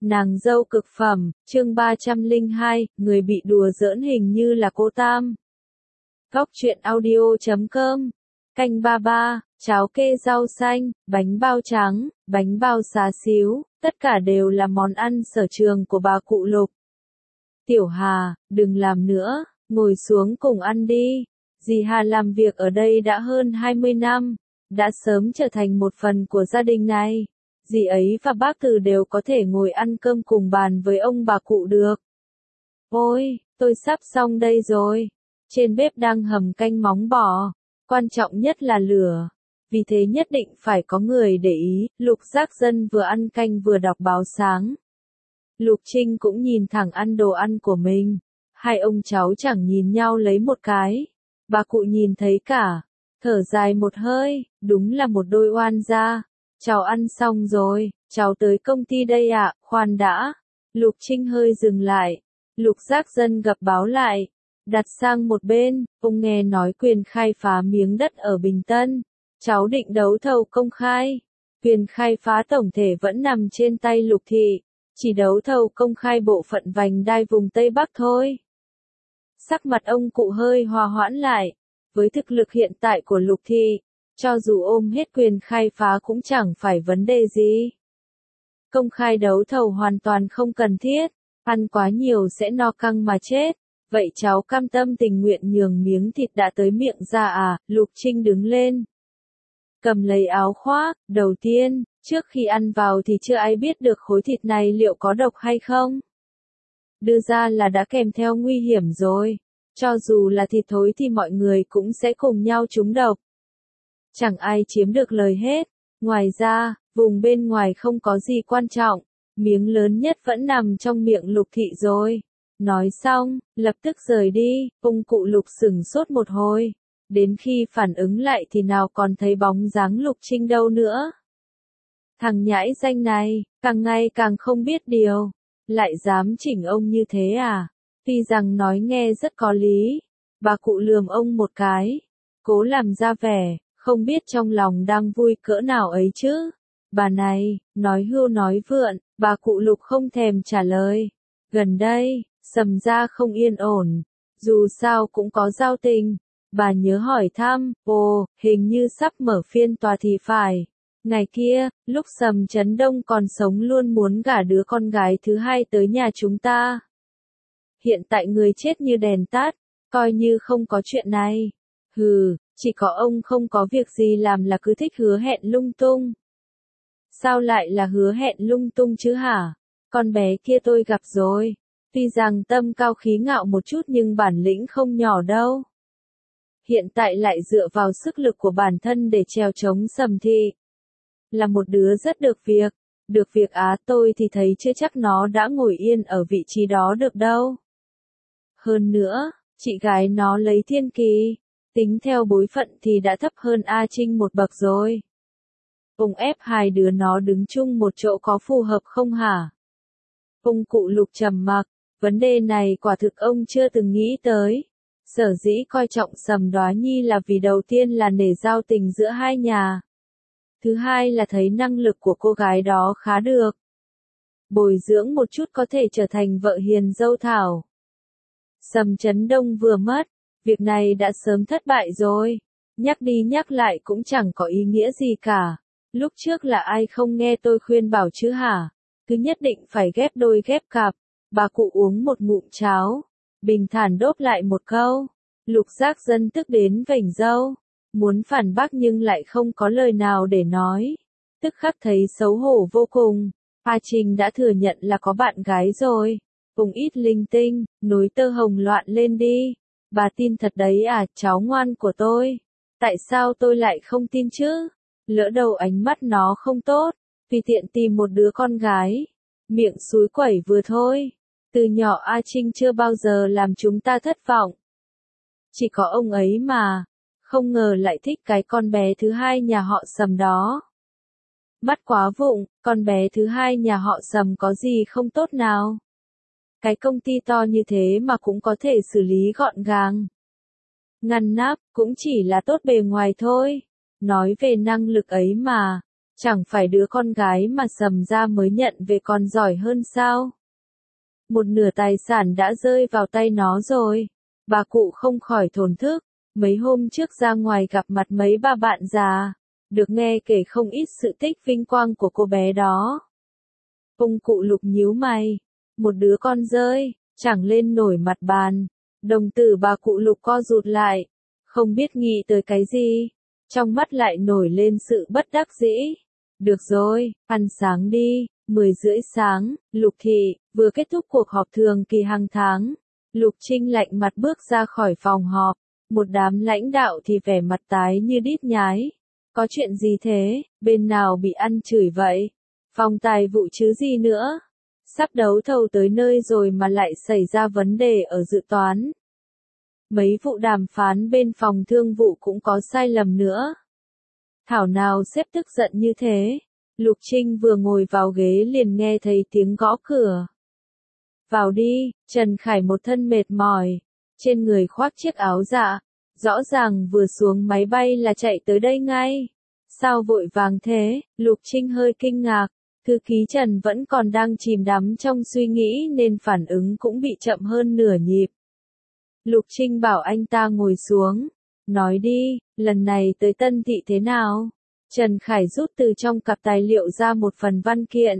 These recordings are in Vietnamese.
Nàng dâu cực phẩm, chương 302, người bị đùa giỡn hình như là cô Tam. Góc truyện audio.com, canh 33, cháo kê rau xanh, bánh bao trắng, bánh bao xá xíu, tất cả đều là món ăn sở trường của bà cụ Lục. Tiểu Hà, đừng làm nữa, ngồi xuống cùng ăn đi. Dì Hà làm việc ở đây đã hơn 20 năm, đã sớm trở thành một phần của gia đình này. Dì ấy và bác Từ đều có thể ngồi ăn cơm cùng bàn với ông bà cụ được. Ôi, tôi sắp xong đây rồi. Trên bếp đang hầm canh móng bò. Quan trọng nhất là lửa. Vì thế nhất định phải có người để ý. Lục Giác Dân vừa ăn canh vừa đọc báo sáng. Lục Trinh cũng nhìn thẳng ăn đồ ăn của mình. Hai ông cháu chẳng nhìn nhau lấy một cái. Bà cụ nhìn thấy cả. Thở dài một hơi, đúng là một đôi oan gia. Cháu ăn xong rồi, cháu tới công ty đây ạ, khoan đã. Lục Trinh hơi dừng lại. Lục Giác Dân gập báo lại. Đặt sang một bên, ông nghe nói quyền khai phá miếng đất ở Bình Tân. Cháu định đấu thầu công khai. Quyền khai phá tổng thể vẫn nằm trên tay Lục Thị. Chỉ đấu thầu công khai bộ phận vành đai vùng Tây Bắc thôi. Sắc mặt ông cụ hơi hòa hoãn lại. Với thực lực hiện tại của Lục Thị, cho dù ôm hết quyền khai phá cũng chẳng phải vấn đề gì. Công khai đấu thầu hoàn toàn không cần thiết, ăn quá nhiều sẽ no căng mà chết. Vậy cháu cam tâm tình nguyện nhường miếng thịt đã tới miệng ra à? Lục Trinh đứng lên. Cầm lấy áo khoác, đầu tiên, trước khi ăn vào thì chưa ai biết được khối thịt này liệu có độc hay không. Đưa ra là đã kèm theo nguy hiểm rồi. Cho dù là thịt thối thì mọi người cũng sẽ cùng nhau trúng độc. Chẳng ai chiếm được lời hết. Ngoài ra, vùng bên ngoài không có gì quan trọng. Miếng lớn nhất vẫn nằm trong miệng Lục Thị rồi. Nói xong, lập tức rời đi. Ông cụ Lục sửng sốt một hồi. Đến khi phản ứng lại thì nào còn thấy bóng dáng Lục Trinh đâu nữa. Thằng nhãi danh này, càng ngày càng không biết điều. Lại dám chỉnh ông như thế à? Tuy rằng nói nghe rất có lý. Bà cụ lườm ông một cái. Cố làm ra vẻ, không biết trong lòng đang vui cỡ nào ấy chứ. Bà này, nói hưu nói vượn, bà cụ Lục không thèm trả lời. Gần đây, Sầm gia không yên ổn. Dù sao cũng có giao tình. Bà nhớ hỏi thăm, ồ, hình như sắp mở phiên tòa thì phải. Ngày kia, lúc Sầm Chấn Đông còn sống luôn muốn gả đứa con gái thứ hai tới nhà chúng ta. Hiện tại người chết như đèn tắt, coi như không có chuyện này. Hừ, chỉ có ông không có việc gì làm là cứ thích hứa hẹn lung tung. Sao lại là hứa hẹn lung tung chứ hả? Con bé kia tôi gặp rồi. Tuy rằng tâm cao khí ngạo một chút nhưng bản lĩnh không nhỏ đâu. Hiện tại lại dựa vào sức lực của bản thân để trèo chống Sầm Thị. Là một đứa rất được việc. Được việc á, tôi thì thấy chưa chắc nó đã ngồi yên ở vị trí đó được đâu. Hơn nữa, chị gái nó lấy Thiên Kỳ. Tính theo bối phận thì đã thấp hơn A Trinh một bậc rồi. Ông ép hai đứa nó đứng chung một chỗ có phù hợp không hả? Ông cụ Lục trầm mặc, vấn đề này quả thực ông chưa từng nghĩ tới. Sở dĩ coi trọng Sầm Đoá Nhi là vì đầu tiên là nể giao tình giữa hai nhà. Thứ hai là thấy năng lực của cô gái đó khá được. Bồi dưỡng một chút có thể trở thành vợ hiền dâu thảo. Sầm Chấn Đông vừa mất, việc này đã sớm thất bại rồi. Nhắc đi nhắc lại cũng chẳng có ý nghĩa gì cả. Lúc trước là ai không nghe tôi khuyên bảo chứ hả? Cứ nhất định phải ghép đôi ghép cặp. Bà cụ uống một ngụm cháo. Bình thản đốp lại một câu. Lục Giác Dân tức đến vểnh râu. Muốn phản bác nhưng lại không có lời nào để nói. Tức khắc thấy xấu hổ vô cùng. A Trình đã thừa nhận là có bạn gái rồi. Cùng ít linh tinh, nối tơ hồng loạn lên đi. Bà tin thật đấy à, cháu ngoan của tôi. Tại sao tôi lại không tin chứ? Lỡ đầu ánh mắt nó không tốt. Tùy tiện tìm một đứa con gái. Miệng xúi quẩy vừa thôi. Từ nhỏ A Trinh chưa bao giờ làm chúng ta thất vọng. Chỉ có ông ấy mà. Không ngờ lại thích cái con bé thứ hai nhà họ Sầm đó. Mắt quá vụng, con bé thứ hai nhà họ Sầm có gì không tốt nào. Cái công ty to như thế mà cũng có thể xử lý gọn gàng. Ngăn nắp, cũng chỉ là tốt bề ngoài thôi. Nói về năng lực ấy mà. Chẳng phải đứa con gái mà Sầm ra mới nhận về còn giỏi hơn sao? Một nửa tài sản đã rơi vào tay nó rồi. Bà cụ không khỏi thổn thức. Mấy hôm trước ra ngoài gặp mặt mấy bà bạn già, được nghe kể không ít sự tích vinh quang của cô bé đó. Ông cụ Lục nhíu mày. Một đứa con rơi, chẳng lên nổi mặt bàn. Đồng tử bà cụ Lục co rụt lại. Không biết nghĩ tới cái gì. Trong mắt lại nổi lên sự bất đắc dĩ. Được rồi, ăn sáng đi. 10:30 sáng, Lục Thị vừa kết thúc cuộc họp thường kỳ hàng tháng. Lục Trinh lạnh mặt bước ra khỏi phòng họp. Một đám lãnh đạo thì vẻ mặt tái như đít nhái. Có chuyện gì thế, bên nào bị ăn chửi vậy? Phòng tài vụ chứ gì nữa? Sắp đấu thầu tới nơi rồi mà lại xảy ra vấn đề ở dự toán. Mấy vụ đàm phán bên phòng thương vụ cũng có sai lầm nữa. Thảo nào sếp tức giận như thế? Lục Trinh vừa ngồi vào ghế liền nghe thấy tiếng gõ cửa. Vào đi, Trần Khải một thân mệt mỏi, trên người khoác chiếc áo dạ, rõ ràng vừa xuống máy bay là chạy tới đây ngay. Sao vội vàng thế? Lục Trinh hơi kinh ngạc, thư ký Trần vẫn còn đang chìm đắm trong suy nghĩ nên phản ứng cũng bị chậm hơn nửa nhịp. Lục Trinh bảo anh ta ngồi xuống, nói đi, lần này tới Tân Thị thế nào? Trần Khải rút từ trong cặp tài liệu ra một phần văn kiện.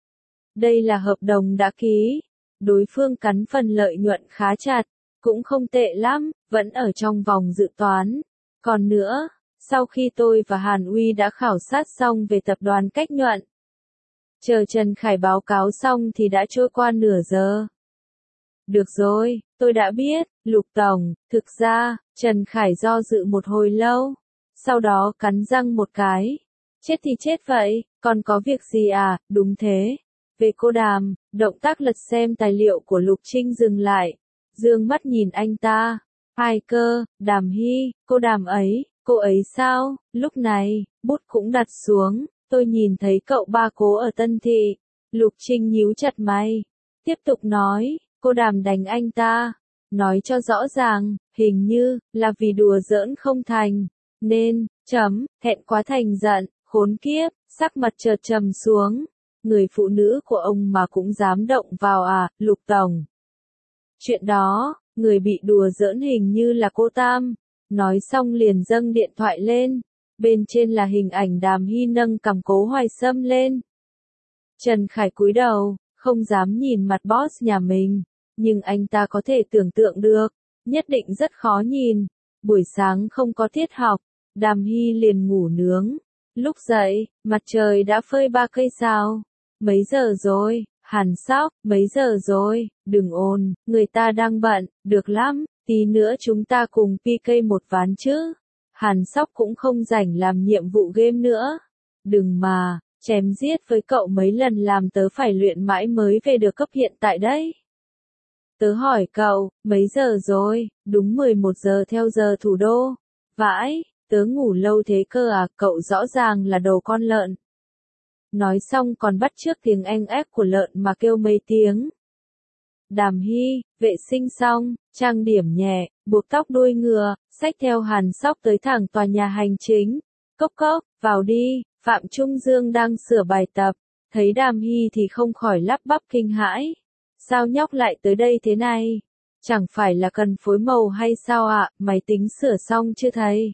Đây là hợp đồng đã ký. Đối phương cắn phần lợi nhuận khá chặt, cũng không tệ lắm, vẫn ở trong vòng dự toán. Còn nữa, sau khi tôi và Hàn Uy đã khảo sát xong về tập đoàn Cách Nhuận, chờ Trần Khải báo cáo xong thì đã trôi qua nửa giờ. Được rồi, tôi đã biết, Lục Tổng, thực ra, Trần Khải do dự một hồi lâu, sau đó cắn răng một cái. Chết thì chết vậy, còn có việc gì à? Đúng thế. Về cô Đàm, động tác lật xem tài liệu của Lục Trinh dừng lại, dương mắt nhìn anh ta. Ai cơ, Đàm Hy, cô Đàm ấy, cô ấy sao? Lúc này, bút cũng đặt xuống, tôi nhìn thấy cậu ba cố ở Tân Thị. Lục Trinh nhíu chặt mày, tiếp tục nói, cô Đàm đánh anh ta. Nói cho rõ ràng, hình như, là vì đùa giỡn không thành, nên, thẹn quá thành giận, khốn kiếp, sắc mặt chợt trầm xuống. Người phụ nữ của ông mà cũng dám động vào à, Lục Tổng. Chuyện đó, người bị đùa giỡn hình như là cô Tam. Nói xong liền dâng điện thoại lên. Bên trên là hình ảnh Đàm Hy nâng cằm Cố Hoài Sâm lên. Trần Khải cúi đầu, không dám nhìn mặt boss nhà mình. Nhưng anh ta có thể tưởng tượng được, nhất định rất khó nhìn. Buổi sáng không có tiết học, Đàm Hy liền ngủ nướng. Lúc dậy, mặt trời đã phơi 3 cây sao. Mấy giờ rồi, Hàn Sóc, mấy giờ rồi, đừng ồn, người ta đang bận, được lắm, tí nữa chúng ta cùng PK một ván chứ. Hàn Sóc cũng không rảnh làm nhiệm vụ game nữa. Đừng mà, chém giết với cậu mấy lần làm tớ phải luyện mãi mới về được cấp hiện tại đấy. Tớ hỏi cậu, mấy giờ rồi, đúng 11 giờ theo giờ thủ đô. Vãi, tớ ngủ lâu thế cơ à, cậu rõ ràng là đồ con lợn. Nói xong còn bắt chước tiếng eng ép của lợn mà kêu mấy tiếng. Đàm Hy, vệ sinh xong, trang điểm nhẹ, buộc tóc đuôi ngựa, xách theo Hàn Sóc tới thẳng tòa nhà hành chính. Cốc cốc, vào đi, Phạm Trung Dương đang sửa bài tập, thấy Đàm Hy thì không khỏi lắp bắp kinh hãi. Sao nhóc lại tới đây thế này? Chẳng phải là cần phối màu hay sao ạ, máy tính sửa xong chưa thầy?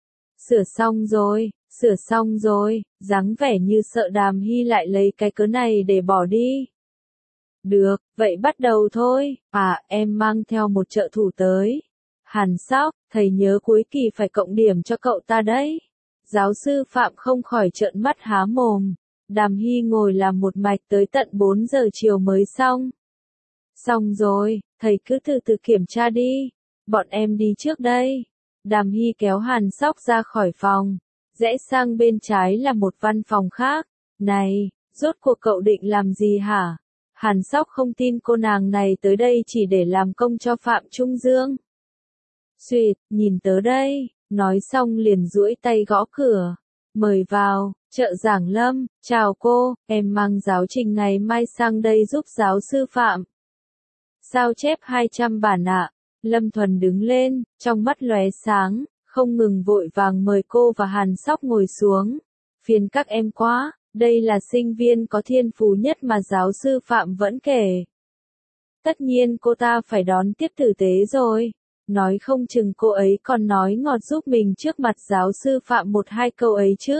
Sửa xong rồi, dáng vẻ như sợ Đàm Hy lại lấy cái cớ này để bỏ đi. Được, vậy bắt đầu thôi, em mang theo một trợ thủ tới. Hàn Sóc, thầy nhớ cuối kỳ phải cộng điểm cho cậu ta đấy. Giáo sư Phạm không khỏi trợn mắt há mồm. Đàm Hy ngồi làm một mạch tới tận 4 giờ chiều mới xong. Xong rồi, thầy cứ từ từ kiểm tra đi. Bọn em đi trước đây. Đàm Hy kéo Hàn Sóc ra khỏi phòng. Rẽ sang bên trái là một văn phòng khác. Này, rốt cuộc cậu định làm gì hả? Hàn Sóc không tin cô nàng này tới đây chỉ để làm công cho Phạm Trung Dương. Xuyệt, nhìn tớ đây, nói xong liền duỗi tay gõ cửa. Mời vào, trợ giảng Lâm, chào cô, em mang giáo trình ngày mai sang đây giúp giáo sư Phạm. Sao chép 200 bản ạ? Lâm Thuần đứng lên, trong mắt lóe sáng, không ngừng vội vàng mời cô và Hàn Sóc ngồi xuống. Phiền các em quá, đây là sinh viên có thiên phú nhất mà giáo sư Phạm vẫn kể. Tất nhiên cô ta phải đón tiếp tử tế rồi. Nói không chừng cô ấy còn nói ngọt giúp mình trước mặt giáo sư Phạm một hai câu ấy chứ.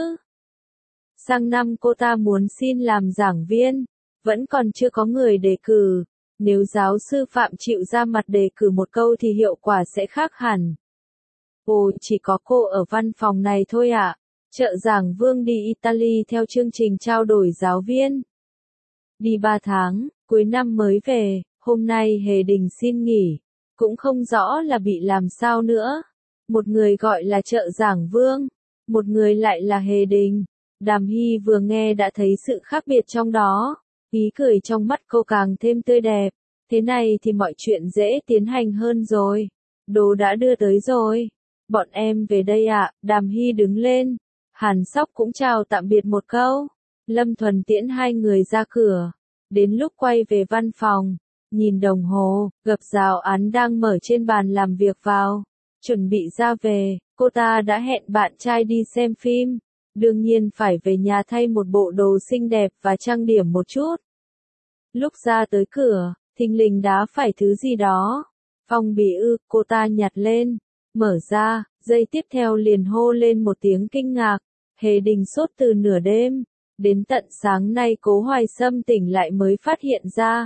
Sang năm cô ta muốn xin làm giảng viên, vẫn còn chưa có người đề cử. Nếu giáo sư Phạm chịu ra mặt đề cử một câu thì hiệu quả sẽ khác hẳn. Ồ, chỉ có cô ở văn phòng này thôi ạ. Trợ giảng Vương đi Italy theo chương trình trao đổi giáo viên. Đi 3 tháng, cuối năm mới về, hôm nay Hề Đình xin nghỉ. Cũng không rõ là bị làm sao nữa. Một người gọi là trợ giảng Vương, một người lại là Hề Đình. Đàm Hy vừa nghe đã thấy sự khác biệt trong đó. Ý cười trong mắt cô càng thêm tươi đẹp. Thế này thì mọi chuyện dễ tiến hành hơn rồi. Đồ đã đưa tới rồi. Bọn em về đây ạ. Đàm Hy đứng lên. Hàn Sóc cũng chào tạm biệt một câu. Lâm Thuần tiễn hai người ra cửa. Đến lúc quay về văn phòng, nhìn đồng hồ, gập giáo án đang mở trên bàn làm việc vào. Chuẩn bị ra về, cô ta đã hẹn bạn trai đi xem phim. Đương nhiên phải về nhà thay một bộ đồ xinh đẹp và trang điểm một chút. Lúc ra tới cửa, thình lình đá phải thứ gì đó. Phong bì cô ta nhặt lên, mở ra, giây tiếp theo liền hô lên một tiếng kinh ngạc. Hề Đình sốt từ nửa đêm, đến tận sáng nay Cố Hoài Sâm tỉnh lại mới phát hiện ra.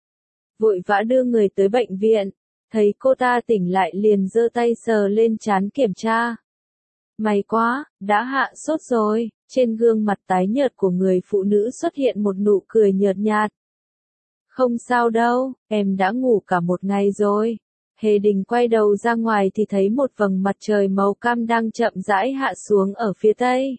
Vội vã đưa người tới bệnh viện, thấy cô ta tỉnh lại liền giơ tay sờ lên trán kiểm tra. May quá, đã hạ sốt rồi, trên gương mặt tái nhợt của người phụ nữ xuất hiện một nụ cười nhợt nhạt. Không sao đâu, em đã ngủ cả một ngày rồi. Hề Đình quay đầu ra ngoài thì thấy một vầng mặt trời màu cam đang chậm rãi hạ xuống ở phía tây.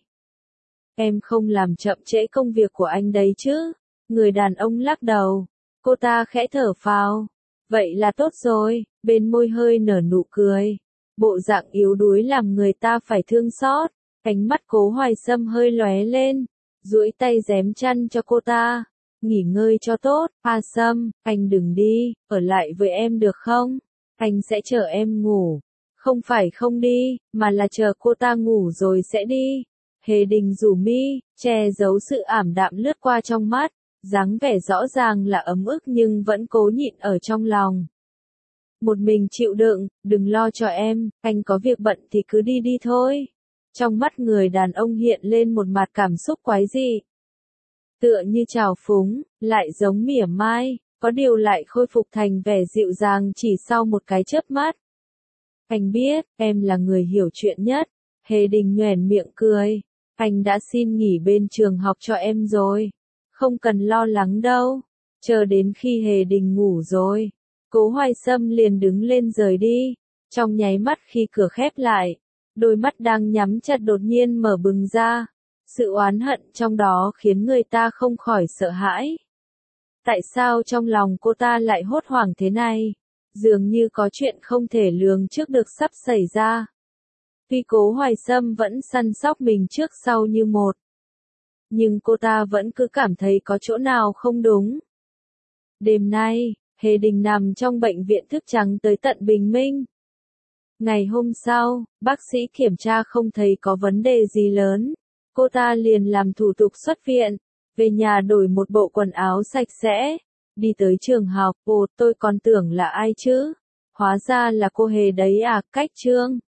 Em không làm chậm trễ công việc của anh đấy chứ? Người đàn ông lắc đầu. Cô ta khẽ thở phào. Vậy là tốt rồi, bên môi hơi nở nụ cười. Bộ dạng yếu đuối làm người ta phải thương xót. Ánh mắt Cố Hoài Sâm hơi lóe lên, duỗi tay giém chăn cho cô ta. Nghỉ ngơi cho tốt, A Sâm, anh đừng đi, ở lại với em được không? Anh sẽ chờ em ngủ. Không phải không đi, mà là chờ cô ta ngủ rồi sẽ đi. Hề Đình rủ mi, che giấu sự ảm đạm lướt qua trong mắt, dáng vẻ rõ ràng là ấm ức nhưng vẫn cố nhịn ở trong lòng. Một mình chịu đựng, đừng lo cho em, anh có việc bận thì cứ đi đi thôi. Trong mắt người đàn ông hiện lên một mặt cảm xúc quái dị. Tựa như trào phúng, lại giống mỉa mai, có điều lại khôi phục thành vẻ dịu dàng chỉ sau một cái chớp mắt. Anh biết, em là người hiểu chuyện nhất. Hề Đình nhoẻn miệng cười. Anh đã xin nghỉ bên trường học cho em rồi. Không cần lo lắng đâu. Chờ đến khi Hề Đình ngủ rồi, Cố Hoài Sâm liền đứng lên rời đi. Trong nháy mắt khi cửa khép lại, đôi mắt đang nhắm chặt đột nhiên mở bừng ra. Sự oán hận trong đó khiến người ta không khỏi sợ hãi. Tại sao trong lòng cô ta lại hốt hoảng thế này? Dường như có chuyện không thể lường trước được sắp xảy ra. Tuy Cố Hoài Sâm vẫn săn sóc mình trước sau như một, nhưng cô ta vẫn cứ cảm thấy có chỗ nào không đúng. Đêm nay, Hề Đình nằm trong bệnh viện thức trắng tới tận bình minh. Ngày hôm sau, bác sĩ kiểm tra không thấy có vấn đề gì lớn. Cô ta liền làm thủ tục xuất viện, về nhà đổi một bộ quần áo sạch sẽ, đi tới trường học. Ồ, tôi còn tưởng là ai chứ? Hóa ra là cô Hề đấy à, Cách Trương.